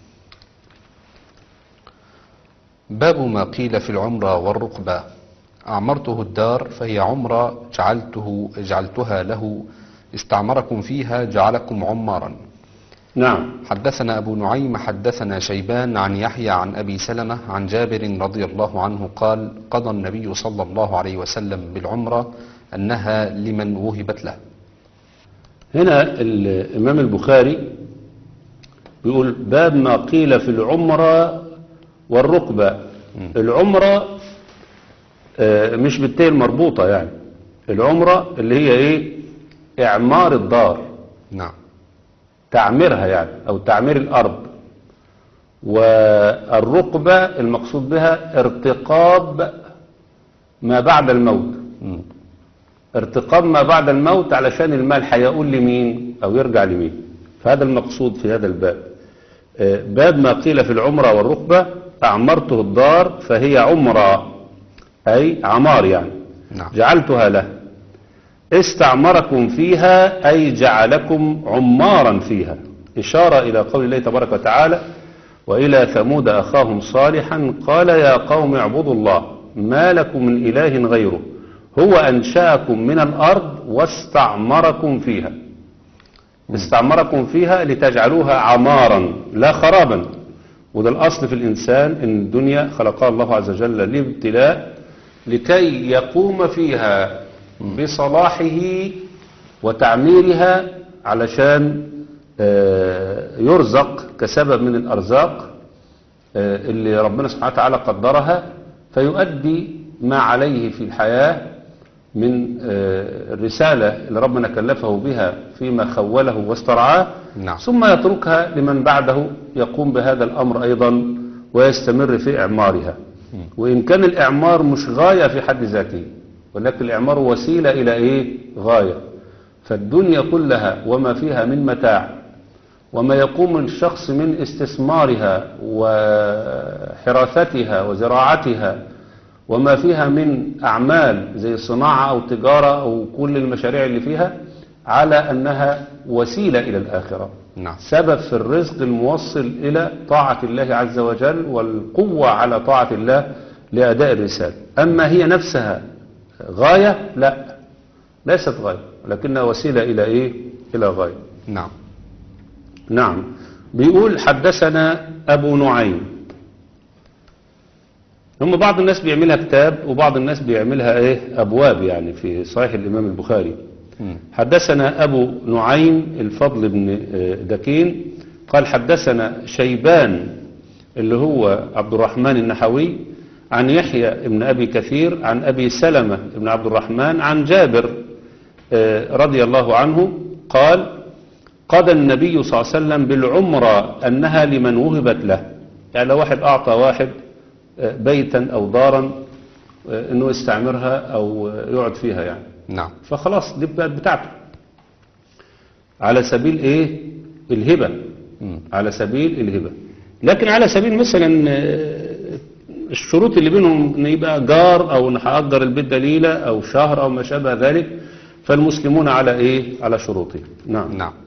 باب ما قيل في العمرة والرقبة. أعمرته الدار فهي عمرة، جعلته جعلتها له، استعمركم فيها جعلكم عمارا. نعم. حدثنا أبو نعيم حدثنا شيبان عن يحيى عن أبي سلمة عن جابر رضي الله عنه قال: قضى النبي صلى الله عليه وسلم بالعمرة أنها لمن وهبت له. هنا الإمام البخاري بيقول باب ما قيل في العمرة والركبة. العمرة آه، مش بالتاء المربوطة يعني، العمرة اللي هي ايه؟ اعمار الدار، نعم. تعميرها يعني، او تعمير الارض. والركبة المقصود بها ارتقاب ما بعد الموت. مم. ارتقاب ما بعد الموت علشان المال هيقول لمين او يرجع لمين، فهذا المقصود في هذا الباب. آه، باب ما قيل في العمرة والركبة. اعمرته الدار فهي عمرة، اي عمار يعني، نعم. جعلتها له. استعمركم فيها أي جعلكم عمارا فيها، إشارة إلى قول الله تبارك وتعالى: وإلى ثمود أخاهم صالحا قال يا قوم اعبدوا الله ما لكم من إله غيره هو أنشأكم من الأرض واستعمركم فيها. استعمركم فيها لتجعلوها عمارا لا خرابا. وده الأصل في الإنسان، إن الدنيا خلقها الله عز وجل للابتلاء لكي يقوم فيها بصلاحه وتعميرها علشان يرزق كسبب من الأرزاق اللي ربنا سبحانه وتعالى قدرها، فيؤدي ما عليه في الحياة من الرسالة اللي ربنا كلفه بها فيما خوله واسترعاه. نعم. ثم يتركها لمن بعده يقوم بهذا الأمر أيضا ويستمر في إعمارها. وإن كان الإعمار مش غاية في حد ذاته، ولكن الإعمار وسيلة إلى إيه؟ غاية. فالدنيا كلها وما فيها من متاع وما يقوم الشخص من استثمارها وحراثتها وزراعتها وما فيها من أعمال زي صناعة أو تجارة أو كل المشاريع اللي فيها، على أنها وسيلة إلى الآخرة. نعم. سبب في الرزق الموصل إلى طاعة الله عز وجل والقوة على طاعة الله لأداء الرسالة. أما هي نفسها غاية، لا، ليست غاية، لكنها وسيلة إلى إيه؟ إلى غاية. نعم. نعم. بيقول حدثنا أبو نعيم هم بعض الناس بيعملها كتاب وبعض الناس بيعملها ايه ابواب يعني في صحيح الامام البخاري. مم. حدثنا ابو نعيم الفضل بن دكين قال حدثنا شيبان اللي هو عبد الرحمن النحوي عن يحيى ابن ابي كثير عن ابي سلمة ابن عبد الرحمن عن جابر رضي الله عنه قال قضى النبي صلى الله عليه وسلم بالعمرة انها لمن وهبت له. يعني لو واحد اعطى واحد بيتا او دارا انه يستعمرها او يقعد فيها يعني، نعم. فخلاص دي بقت بتاعته على سبيل ايه الهبة، مم. على سبيل الهبة. لكن على سبيل مثلا الشروط اللي بينهم ان يبقى جار او نأجر البيت ده ليلة او شهر او ما شابه ذلك، فالمسلمون على ايه على شروطه. نعم. نعم.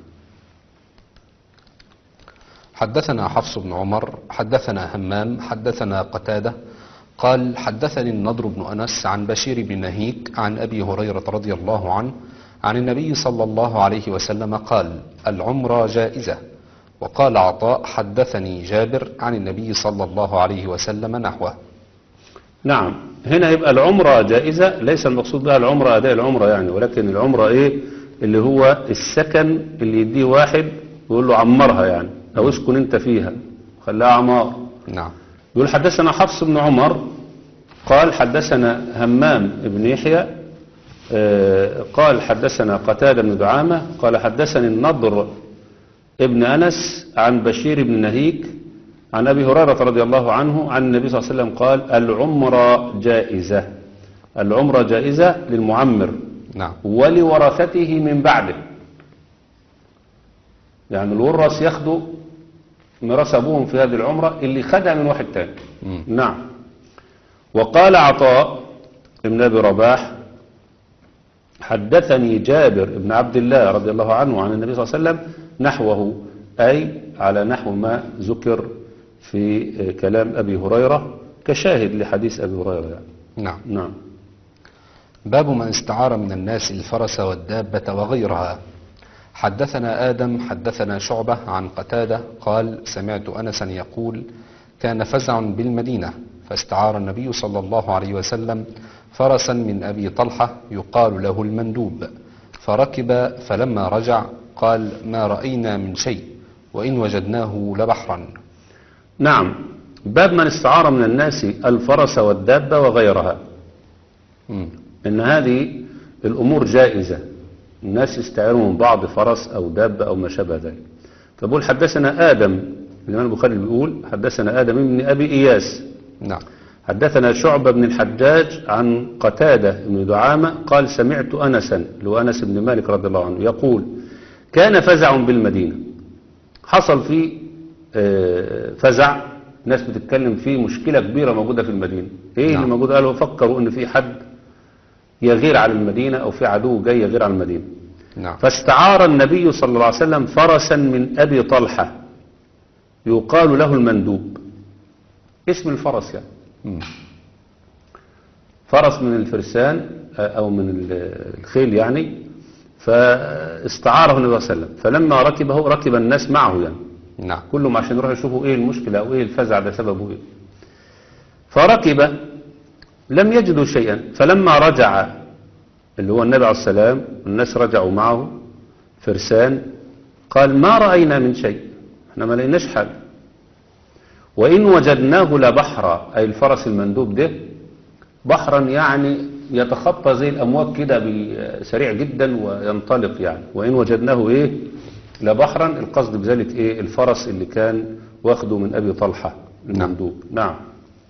حدثنا حفص بن عمر حدثنا همام حدثنا قتادة قال حدثني النضر بن أنس عن بشير بن نهيك عن أبي هريرة رضي الله عنه عن النبي صلى الله عليه وسلم قال العمرة جائزة. وقال عطاء حدثني جابر عن النبي صلى الله عليه وسلم نحوه. نعم. هنا يبقى العمرة جائزة، ليس المقصود بها العمرة أداء العمرة يعني، ولكن العمرة إيه اللي هو السكن اللي يديه واحد يقول له عمرها يعني، أو اسكن أنت فيها خليها عمار. نعم. يقول حدثنا حفص بن عمر قال حدثنا همام بن يحيى قال حدثنا قتادة بن دعامة قال حدثني النضر ابن أنس عن بشير بن نهيك عن أبي هريرة رضي الله عنه عن النبي صلى الله عليه وسلم قال العمرة جائزة. العمرة جائزة للمعمر نعم. ولورثته من بعده، يعني الورث ياخدوا ميراث أبوهم في هذه العمرة اللي خدها من واحد تاني. مم. نعم. وقال عطاء ابن أبي رباح حدثني جابر بن عبد الله رضي الله عنه عن النبي صلى الله عليه وسلم نحوه، أي على نحو ما ذكر في كلام أبي هريرة كشاهد لحديث أبي هريرة يعني. نعم. نعم. باب من استعار من الناس الفرس والدابة وغيرها. حدثنا آدم حدثنا شعبة عن قتادة قال سمعت أنسا يقول كان فزع بالمدينة فاستعار النبي صلى الله عليه وسلم فرسا من أبي طلحة يقال له المندوب فركب، فلما رجع قال ما رأينا من شيء وإن وجدناه لبحرا. نعم. باب من استعار من الناس الفرس والدابة وغيرها. مم. إن هذه الأمور جائزة، الناس يستعيروا من بعض فرس أو دابة أو ما شابه ذلك. فبقول حدثنا آدم، الإمام البخاري بيقول حدثنا آدم بن أبي إياس. نعم. حدثنا شعبة بن الحجاج عن قتادة بن دعامة قال سمعت أنسا اللي هو أنس بن مالك رضي الله عنه يقول كان فزع بالمدينة، حصل فيه فزع، ناس بتتكلم فيه مشكلة كبيرة موجودة في المدينة. ايه نعم. اللي موجود؟ قالوا فكروا ان في حد يغير على المدينة او في عدو جاي يغير على المدينة. نعم. فاستعار النبي صلى الله عليه وسلم فرسا من أبي طلحة يقال له المندوب، اسم الفرس يعني. مم. فرس من الفرسان او من الخيل يعني، فاستعاره النبي صلى الله عليه وسلم، فلما ركبه ركب الناس معه يعني نعم. كلهم عشان يروحوا يشوفوا ايه المشكلة او ايه الفزع ده سببه ايه. فركب لم يجدوا شيئا، فلما رجع اللي هو النبي عليه السلام الناس رجعوا معه فرسان قال ما رأينا من شيء، احنا ما لقيناش حاجة، وإن وجدناه لبحرا، أي الفرس المندوب ده بحرا يعني يتخطى زي الأمواج كده سريع جدا وينطلق يعني، وإن وجدناه إيه لبحرا، القصد بذلك إيه الفرس اللي كان واخده من أبي طلحة المندوب. نعم, نعم.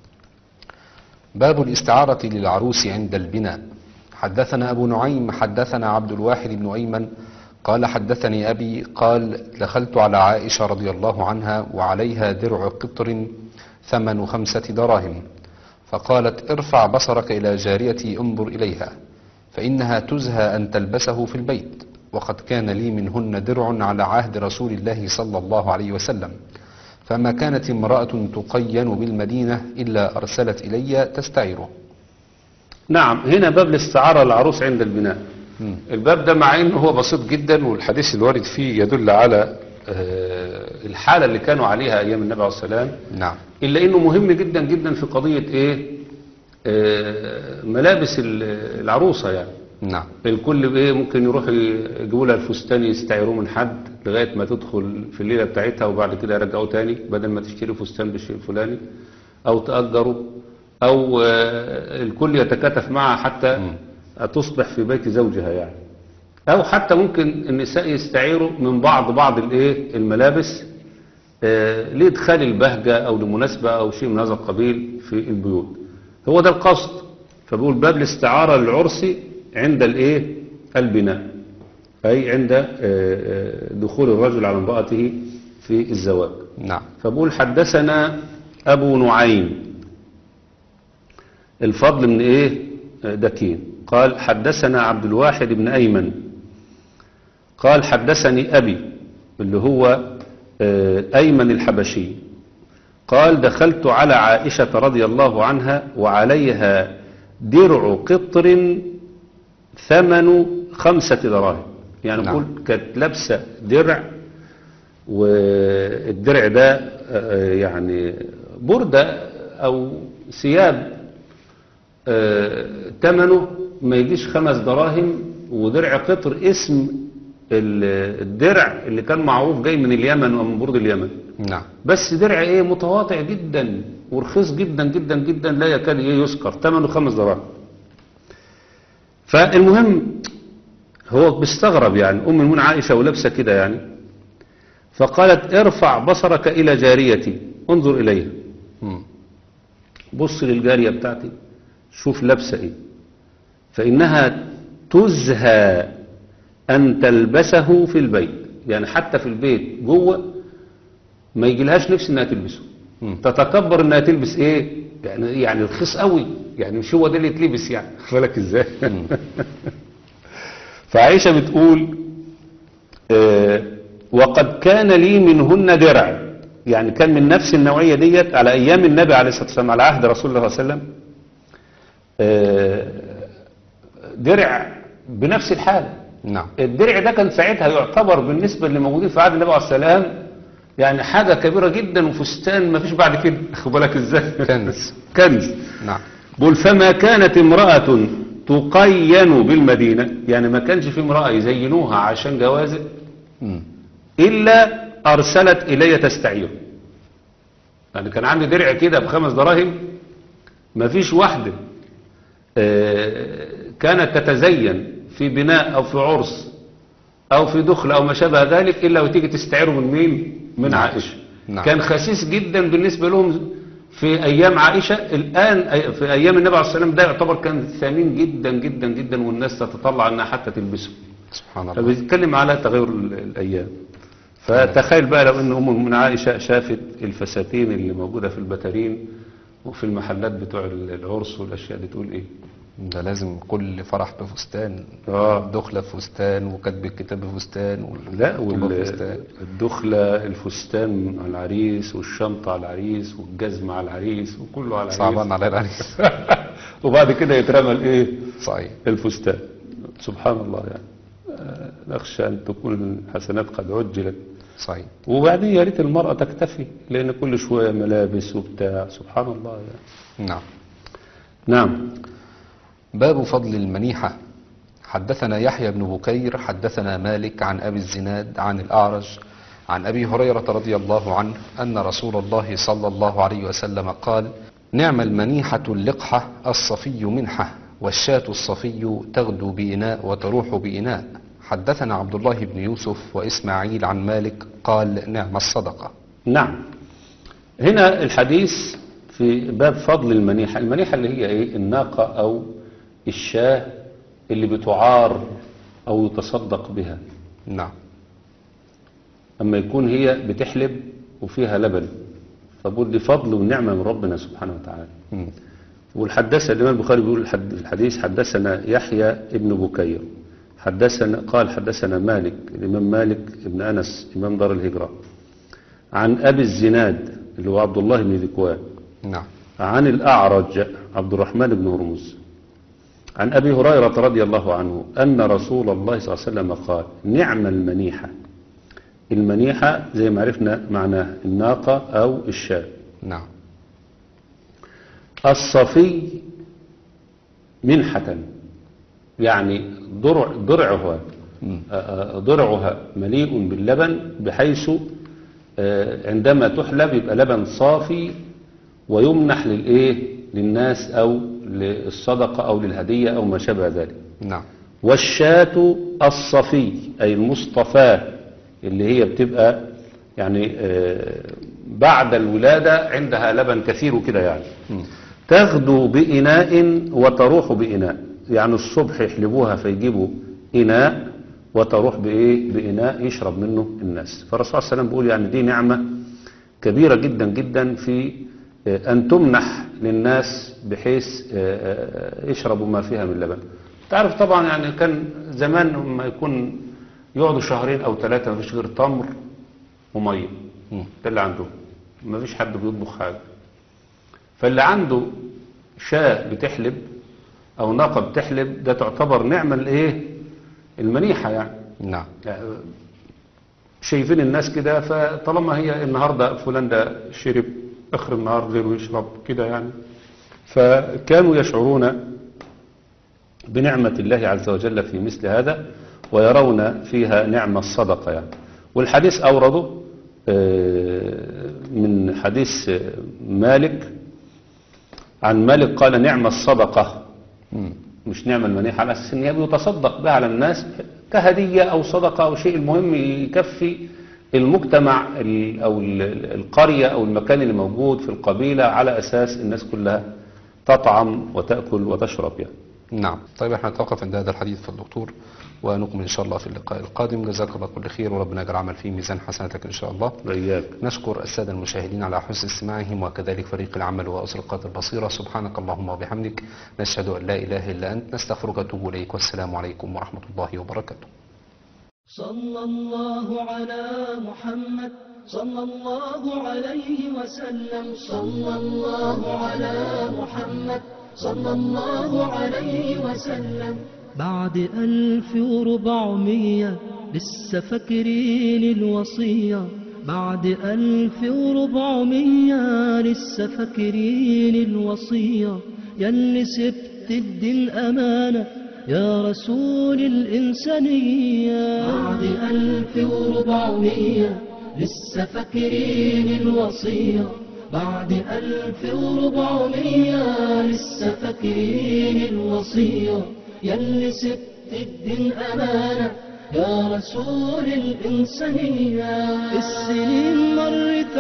باب الاستعارة للعروس عند البناء. حدثنا أبو نعيم حدثنا عبد الواحد بن أيمن قال حدثني أبي قال دخلت على عائشة رضي الله عنها وعليها درع قطر ثمن خمسة دراهم، فقالت ارفع بصرك إلى جاريتي انظر إليها فإنها تزهى أن تلبسه في البيت، وقد كان لي منهن درع على عهد رسول الله صلى الله عليه وسلم، فما كانت امرأة تقين بالمدينة إلا أرسلت إلي تستعيره. نعم. هنا باب الاستعارة للعروس عند البناء. الباب ده مع انه هو بسيط جدا والحديث الوارد فيه يدل على الحالة اللي كانوا عليها أيام النبي عليه الصلاة والسلام، نعم. إلا إنه مهم جدا جدا في قضية إيه آه، ملابس العروسة يعني. نعم. الكل إيه ممكن يروح يجيبوا لها الفستان يستعيروه من حد لغاية ما تدخل في الليلة بتاعتها، وبعد كده يرجعوه تاني بدل ما تشتري فستان بالشيء الفلاني أو تأجره، أو آه، الكل يتكاتف معها حتى مم. تصبح في بيت زوجها يعني. أو حتى ممكن النساء يستعيروا من بعض بعض الإيه الملابس آه، لإدخال البهجة أو لمناسبة أو شيء من هذا القبيل في البيوت. هو ده القصد. فبيقول باب الاستعارة للعرس عند الإيه البناء، أي عند آه، آه، دخول الرجل على امرأته في الزواج. نعم. فبقول حدثنا أبو نعيم الفضل من إيه دكين قال حدثنا عبد الواحد بن أيمن قال حدثني أبي اللي هو آه، أيمن الحبشي قال دخلت على عائشة رضي الله عنها وعليها درع قطر ثمن خمسة دراهم. يعني نعم. نقول كانت لابسة درع، والدرع ده آه، يعني بردة أو ثياب آه، ثمنه ما يجيش خمس دراهم، ودرع قطر اسم ال- الدرع اللي كان معروف جاي من اليمن ومن برد اليمن. نعم. بس درع ايه متواضع جدا ورخيص جدا جدا جدا لا يكاد ايه يذكر، ثمنه خمس دراهم. فالمهم هو بيستغرب يعني ام المؤمنين عائشه ولابسه كده يعني، فقالت ارفع بصرك الى جاريتي انظر اليها. مم. بص للجاريه بتاعتي شوف لابسه ايه، فانها تزهى ان تلبسه في البيت. يعني حتى في البيت جوه ما يجيلهاش نفس انها تلبسه، مم. تتكبر انها تلبس ايه يعني يعني رخيص قوي، يعني مش هو ده اللي يتلبس يعني. بالك ازاي؟ فعائشه بتقول آه وقد كان لي منهن درع، يعني كان من نفس النوعيه ديت على ايام النبي عليه الصلاه والسلام، على عهد رسول الله صلى الله عليه وسلم آه درع بنفس الحاله. نعم. الدرع ده كان ساعتها يعتبر بالنسبه اللي موجودين في عهد النبي عليه الصلاه والسلام يعني حاجه كبيره جدا، وفستان ما فيش بعد كده. خد بالك ازاي؟ كنز. كنز. نعم. بقول فما كانت امرأة تقين بالمدينة، يعني ما كانش في امرأة يزينوها عشان جوازه مم. إلا أرسلت إلي تستعير. يعني كان عندي درع كده بخمس دراهم، ما فيش واحدة آه، كانت تتزين في بناء أو في عرس أو في دخل أو ما شابه ذلك إلا وتيجي تستعيره من مين؟ من نعم. عائشة. نعم. كان خسيس جدا بالنسبة لهم في أيام عائشة. الآن أي- في أيام النبي عليه الصلاة والسلام ده يعتبر كان ثمين جدا جدا جدا، والناس تتطلع أنها حتى تلبسه. سبحان الله. فبيتكلم على تغير ال- الأيام. فتخيل بقى لو أن أم من عائشة شافت الفساتين اللي موجودة في البتارين وفي المحلات بتوع العرس والأشياء دي تقول إيه؟ ده لازم كل فرح بفستان، آه. دخلة بفستان، وكتب الكتاب بفستان، لا والخطوبة بفستان. والدخلة الفستان على العريس، والشنطة على العريس، والجزمة على العريس، وكله على العريس. صعبان على العريس. وبعد كده يترمى الايه؟ صحيح. الفستان. سبحان الله يعني. آه، نخشى ان تكون الحسنات قد عجلت. صحيح. وبعدين يا ريت المرأة تكتفي، لأن كل شوية ملابس وبتاع. سبحان الله يعني. نعم. نعم. باب فضل المنيحة. حدثنا يحيى بن بكير حدثنا مالك عن أبي الزناد عن الأعرج عن أبي هريرة رضي الله عنه أن رسول الله صلى الله عليه وسلم قال: نعم المنيحة اللقحة الصفي منحة، والشاة الصفي تغدو بإناء وتروح بإناء. حدثنا عبد الله بن يوسف وإسماعيل عن مالك قال: نعم الصدقة. نعم. هنا الحديث في باب فضل المنيحة. المنيحة اللي هي ايه؟ الناقة او الشاة اللي بتعار او يتصدق بها. نعم. اما يكون هي بتحلب وفيها لبن، فبقول دي فضل ونعمة من ربنا سبحانه وتعالى. مم. والحدث الامام البخاري بيقول الحد- الحديث حدثنا يحيى ابن بكير حدثنا قال حدثنا مالك الامام مالك ابن انس امام دار الهجرة عن ابي الزناد اللي هو عبد الله بن ذكوان نعم. عن الأعرج عبد الرحمن بن هرمز عن أبي هريرة رضي الله عنه أن رسول الله صلى الله عليه وسلم قال: نعم المنيحة المنيحة زي ما عرفنا معناها الناقة أو الشاة. نعم. الصفي منحة، يعني ضرع ضرعها ضرعها مليء باللبن بحيث عندما تحلب يبقى لبن صافي ويمنح للإيه للناس أو للصدقة أو للهدية أو ما شابه ذلك. نعم. والشاة الصفي أي المصطفاة اللي هي بتبقى يعني بعد الولادة عندها لبن كثير كده يعني. م. تغدو بإناء وتروح بإناء، يعني الصبح يحلبوها فيجيبوا إناء وتروح بإيه بإناء يشرب منه الناس. فالرسول صلى الله عليه وسلم بيقول يعني دي نعمة كبيرة جدا جدا في أن تمنح للناس بحيث يشربوا ما فيها من لبن. تعرف طبعا يعني كان زمان لما يكون يقعدوا شهرين أو ثلاثة ما فيش غير تمر ومية، ده اللي عندهم، ما فيش حد بيطبخ حاجة. فاللي عنده شاة بتحلب أو ناقة بتحلب ده تعتبر نعمة الإيه المنيحة يعني. نعم. يعني شايفين الناس كده، فطالما هي النهاردة فلان ده شرب آخر النهار غيره يشرب كده يعني، فكانوا يشعرون بنعمة الله عز وجل في مثل هذا ويرون فيها نعمة الصدقة يعني. والحديث أورده من حديث مالك عن مالك قال نعمة الصدقة، مش نعمة المنيحة، على أساس إن هي بيتصدق بها على الناس كهدية أو صدقة أو شيء المهم يكفي المجتمع أو القرية أو المكان اللي موجود في القبيلة على أساس الناس كلها تطعم وتأكل وتشرب يعني. نعم. طيب احنا نتوقف عند هذا الحديث في الدكتور ونكمل إن شاء الله في اللقاء القادم. جزاك الله كل خير وربنا يجعل العمل في ميزان حسناتك إن شاء الله. وإياك. نشكر السادة المشاهدين على حسن استماعهم وكذلك فريق العمل وأسرقات البصيرة. سبحانك اللهم وبحمدك نشهد أن لا إله إلا أنت نستغفرك ونتوب إليك، والسلام عليكم ورحمة الله وبركاته. صلى الله على محمد صلى الله عليه وسلم. صلى الله على محمد صلى الله عليه وسلم. بعد ألف وربعمية لسه فاكرين الوصية. بعد ألف وربعمية لسه فاكرين الوصية. ياللي سبت الدين أمانة يا رسول الإنسانية. بعد ألف وربعمية لسه فاكرين الوصية. بعد ألف وربعمية لسه فاكرين الوصية. ياللي سبت الدين أمانة يا رسول الإنسانية. السنين مرت